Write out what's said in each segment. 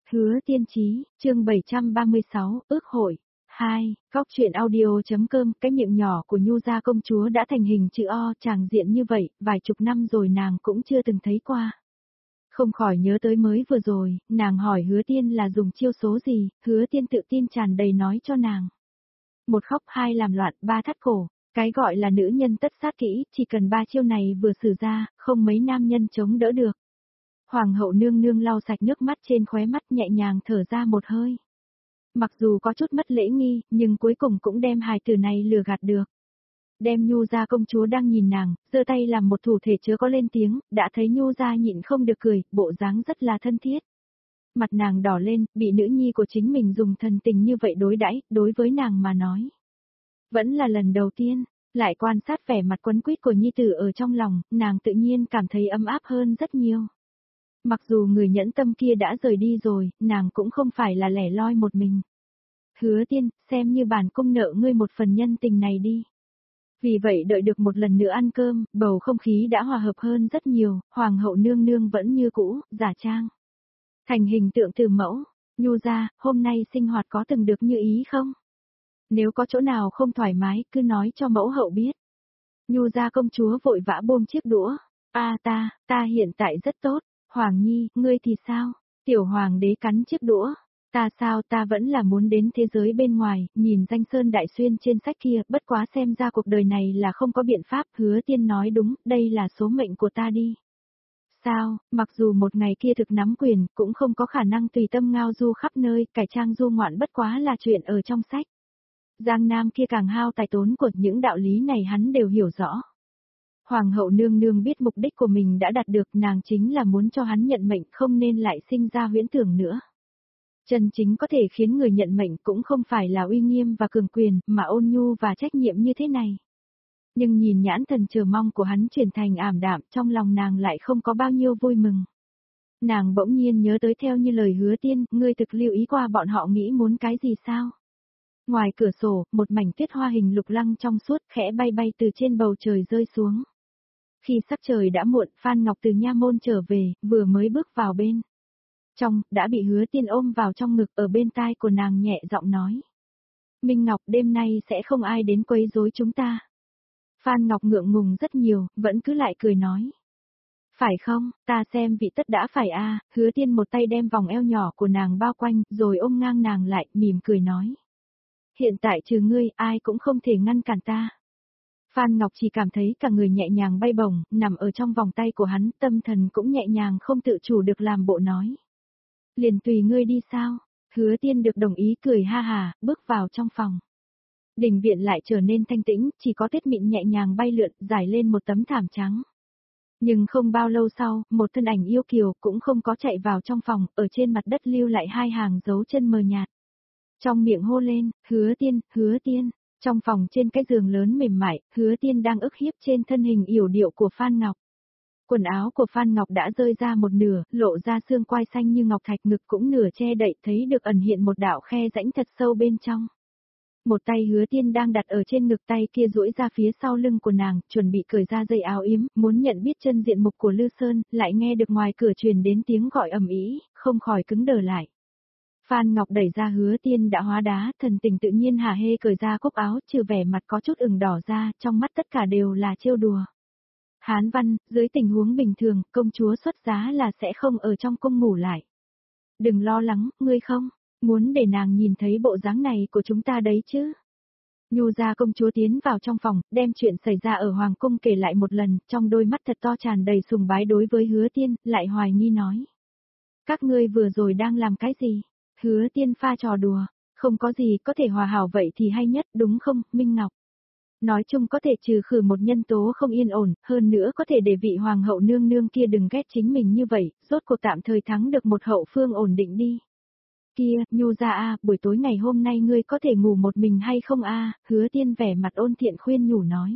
Hứa Tiên Chí, chương 736, ước hội. 2, Góc truyện audio.com. Cái miệng nhỏ của Nhu gia công chúa đã thành hình chữ O, tràng diện như vậy, vài chục năm rồi nàng cũng chưa từng thấy qua. Không khỏi nhớ tới mới vừa rồi, nàng hỏi Hứa Tiên là dùng chiêu số gì, Hứa Tiên tự tin tràn đầy nói cho nàng. Một khóc, hai làm loạn, ba thắt cổ, cái gọi là nữ nhân tất sát kỹ, chỉ cần ba chiêu này vừa sử ra, không mấy nam nhân chống đỡ được. Hoàng hậu nương nương lau sạch nước mắt trên khóe mắt, nhẹ nhàng thở ra một hơi. Mặc dù có chút mất lễ nghi, nhưng cuối cùng cũng đem hài tử này lừa gạt được. Đem Nhu gia công chúa đang nhìn nàng, giơ tay làm một thủ thể chớ có lên tiếng, đã thấy Nhu gia nhịn không được cười, bộ dáng rất là thân thiết. Mặt nàng đỏ lên, bị nữ nhi của chính mình dùng thần tình như vậy đối đãi, đối với nàng mà nói. Vẫn là lần đầu tiên, lại quan sát vẻ mặt quấn quýt của nhi tử ở trong lòng, nàng tự nhiên cảm thấy ấm áp hơn rất nhiều. Mặc dù người nhẫn tâm kia đã rời đi rồi, nàng cũng không phải là lẻ loi một mình. Hứa Tiên, xem như bản cung nợ ngươi một phần nhân tình này đi. Vì vậy đợi được một lần nữa ăn cơm, bầu không khí đã hòa hợp hơn rất nhiều, hoàng hậu nương nương vẫn như cũ, giả trang. Thành hình tượng từ mẫu, Nhu gia, hôm nay sinh hoạt có từng được như ý không? Nếu có chỗ nào không thoải mái, cứ nói cho mẫu hậu biết. Nhu gia công chúa vội vã buông chiếc đũa. Ta hiện tại rất tốt. Hoàng Nhi, ngươi thì sao? Tiểu hoàng đế cắn chiếc đũa. Ta vẫn là muốn đến thế giới bên ngoài, nhìn danh sơn đại xuyên trên sách kia, bất quá xem ra cuộc đời này là không có biện pháp. Hứa Tiên nói đúng, đây là số mệnh của ta đi. Sao, mặc dù một ngày kia thực nắm quyền, cũng không có khả năng tùy tâm ngao du khắp nơi, cải trang du ngoạn bất quá là chuyện ở trong sách. Giang Nam kia càng hao tài tốn của những đạo lý này hắn đều hiểu rõ. Hoàng hậu nương nương biết mục đích của mình đã đạt được, nàng chính là muốn cho hắn nhận mệnh, không nên lại sinh ra huyễn tưởng nữa. Chân chính có thể khiến người nhận mệnh cũng không phải là uy nghiêm và cường quyền, mà ôn nhu và trách nhiệm như thế này. Nhưng nhìn nhãn thần chờ mong của hắn chuyển thành ảm đạm, trong lòng nàng lại không có bao nhiêu vui mừng. Nàng bỗng nhiên nhớ tới theo như lời Hứa Tiên, ngươi thực lưu ý qua bọn họ nghĩ muốn cái gì sao? Ngoài cửa sổ, một mảnh tuyết hoa hình lục lăng trong suốt khẽ bay bay từ trên bầu trời rơi xuống. Khi sắc trời đã muộn, Phan Ngọc từ nha môn trở về, vừa mới bước vào bên trong, đã bị Hứa Tiên ôm vào trong ngực, ở bên tai của nàng nhẹ giọng nói. Minh Ngọc, đêm nay sẽ không ai đến quấy rối chúng ta. Phan Ngọc ngượng ngùng rất nhiều, vẫn cứ lại cười nói. Phải không, ta xem vị tất đã phải Hứa Tiên một tay đem vòng eo nhỏ của nàng bao quanh, rồi ôm ngang nàng lại, mỉm cười nói. Hiện tại trừ ngươi, ai cũng không thể ngăn cản ta. Phan Ngọc chỉ cảm thấy cả người nhẹ nhàng bay bổng, nằm ở trong vòng tay của hắn, tâm thần cũng nhẹ nhàng không tự chủ được làm bộ nói. Liền tùy ngươi đi sao? Hứa Tiên được đồng ý cười ha hà, bước vào trong phòng. Đình viện lại trở nên thanh tĩnh, chỉ có tuyết mịn nhẹ nhàng bay lượn, rải lên một tấm thảm trắng. Nhưng không bao lâu sau, một thân ảnh yêu kiều cũng không có chạy vào trong phòng, ở trên mặt đất lưu lại hai hàng dấu chân mờ nhạt. Trong miệng hô lên, Hứa Tiên, Hứa Tiên. Trong phòng trên cái giường lớn mềm mại, Hứa Tiên đang ức hiếp trên thân hình yểu điệu của Phan Ngọc. Quần áo của Phan Ngọc đã rơi ra một nửa, lộ ra xương quai xanh như ngọc thạch, ngực cũng nửa che đậy, thấy được ẩn hiện một đạo khe rãnh thật sâu bên trong. Một tay Hứa Tiên đang đặt ở trên ngực, tay kia duỗi ra phía sau lưng của nàng, chuẩn bị cởi ra dây áo yếm, muốn nhận biết chân diện mục của Lư Sơn, lại nghe được ngoài cửa truyền đến tiếng gọi ầm ĩ, không khỏi cứng đờ lại. Phan Ngọc đẩy ra Hứa Tiên đã hóa đá, thần tình tự nhiên hả hê cởi ra cúc áo, trừ vẻ mặt có chút ửng đỏ ra, trong mắt tất cả đều là trêu đùa. Hán văn, dưới tình huống bình thường, công chúa xuất giá là sẽ không ở trong cung ngủ lại. Đừng lo lắng, ngươi không muốn để nàng nhìn thấy bộ dáng này của chúng ta đấy chứ. Nhu gia công chúa tiến vào trong phòng, đem chuyện xảy ra ở Hoàng cung kể lại một lần, trong đôi mắt thật to tràn đầy sùng bái đối với Hứa Tiên, lại hoài nghi nói. Các ngươi vừa rồi đang làm cái gì? Hứa Tiên pha trò đùa, không có gì có thể hòa hảo vậy thì hay nhất đúng không, Minh Ngọc? Nói chung có thể trừ khử một nhân tố không yên ổn, hơn nữa có thể để vị hoàng hậu nương nương kia đừng ghét chính mình như vậy, rốt cuộc tạm thời thắng được một hậu phương ổn định đi. Kia, Nhu gia buổi tối ngày hôm nay ngươi có thể ngủ một mình hay không Hứa Tiên vẻ mặt ôn thiện khuyên nhủ nói.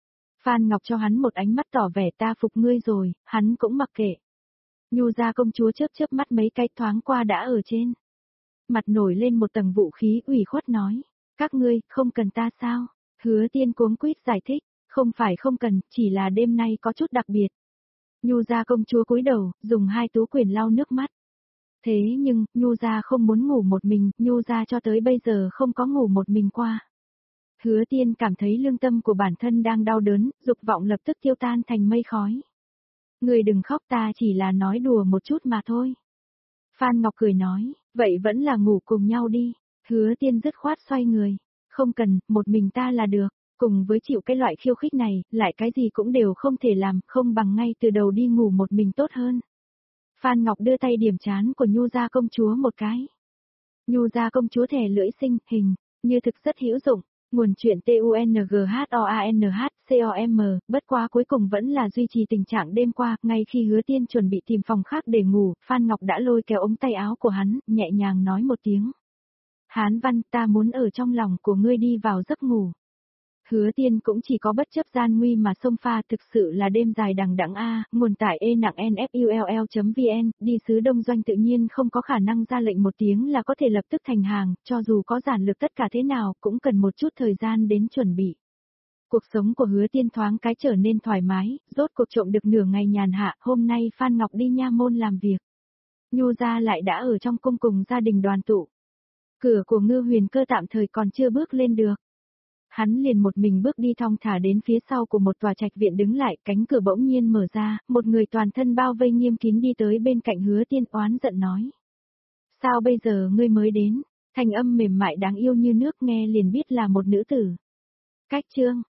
Phan Ngọc cho hắn một ánh mắt tỏ vẻ ta phục ngươi rồi, hắn cũng mặc kệ. Nhu gia công chúa chớp chớp mắt mấy cái thoáng qua đã ở trên. Mặt nổi lên một tầng vũ khí ủy khuất nói, các ngươi, không cần ta sao? Hứa Tiên cuống quýt giải thích, không phải không cần, chỉ là đêm nay có chút đặc biệt. Nhu gia công chúa cúi đầu, dùng hai tú quyền lau nước mắt. Thế nhưng, Nhu gia không muốn ngủ một mình, Nhu gia cho tới bây giờ không có ngủ một mình qua. Hứa Tiên cảm thấy lương tâm của bản thân đang đau đớn, dục vọng lập tức tiêu tan thành mây khói. Người đừng khóc, ta chỉ là nói đùa một chút mà thôi. Phan Ngọc cười nói, vậy vẫn là ngủ cùng nhau đi. Hứa Tiên dứt khoát xoay người. Không cần, một mình ta là được. Cùng với chịu cái loại khiêu khích này, lại cái gì cũng đều không thể làm, không bằng ngay từ đầu đi ngủ một mình tốt hơn. Phan Ngọc đưa tay điểm trán của Nhu gia công chúa một cái. Nhu gia công chúa thẻ lưỡi sinh, hình, như thực rất hữu dụng. Nguồn chuyện TUNGHOANHCOM, bất quá cuối cùng vẫn là duy trì tình trạng đêm qua, ngay khi Hứa Tiên chuẩn bị tìm phòng khác để ngủ, Phan Ngọc đã lôi kéo ống tay áo của hắn, nhẹ nhàng nói một tiếng. Hán Văn, ta muốn ở trong lòng của ngươi đi vào giấc ngủ. Hứa Tiên cũng chỉ có bất chấp gian nguy mà xông pha, thực sự là đêm dài đằng đẵng a, nguồn tải e nặng nfull.vn, đi sứ Đông Doanh tự nhiên không có khả năng ra lệnh một tiếng là có thể lập tức thành hàng, cho dù có giản lược tất cả thế nào cũng cần một chút thời gian đến chuẩn bị. Cuộc sống của Hứa Tiên thoáng cái trở nên thoải mái, rốt cuộc trộm được nửa ngày nhàn hạ, hôm nay Phan Ngọc đi nha môn làm việc. Nhu gia lại đã ở trong cung cùng gia đình đoàn tụ. Cửa của Ngư Huyền Cơ tạm thời còn chưa bước lên được. Hắn liền một mình bước đi thong thả đến phía sau của một tòa trạch viện đứng lại, cánh cửa bỗng nhiên mở ra, một người toàn thân bao vây nghiêm kín đi tới bên cạnh Hứa Tiên oán giận nói. Sao bây giờ ngươi mới đến? Thanh âm mềm mại đáng yêu như nước nghe liền biết là một nữ tử. Cách chương,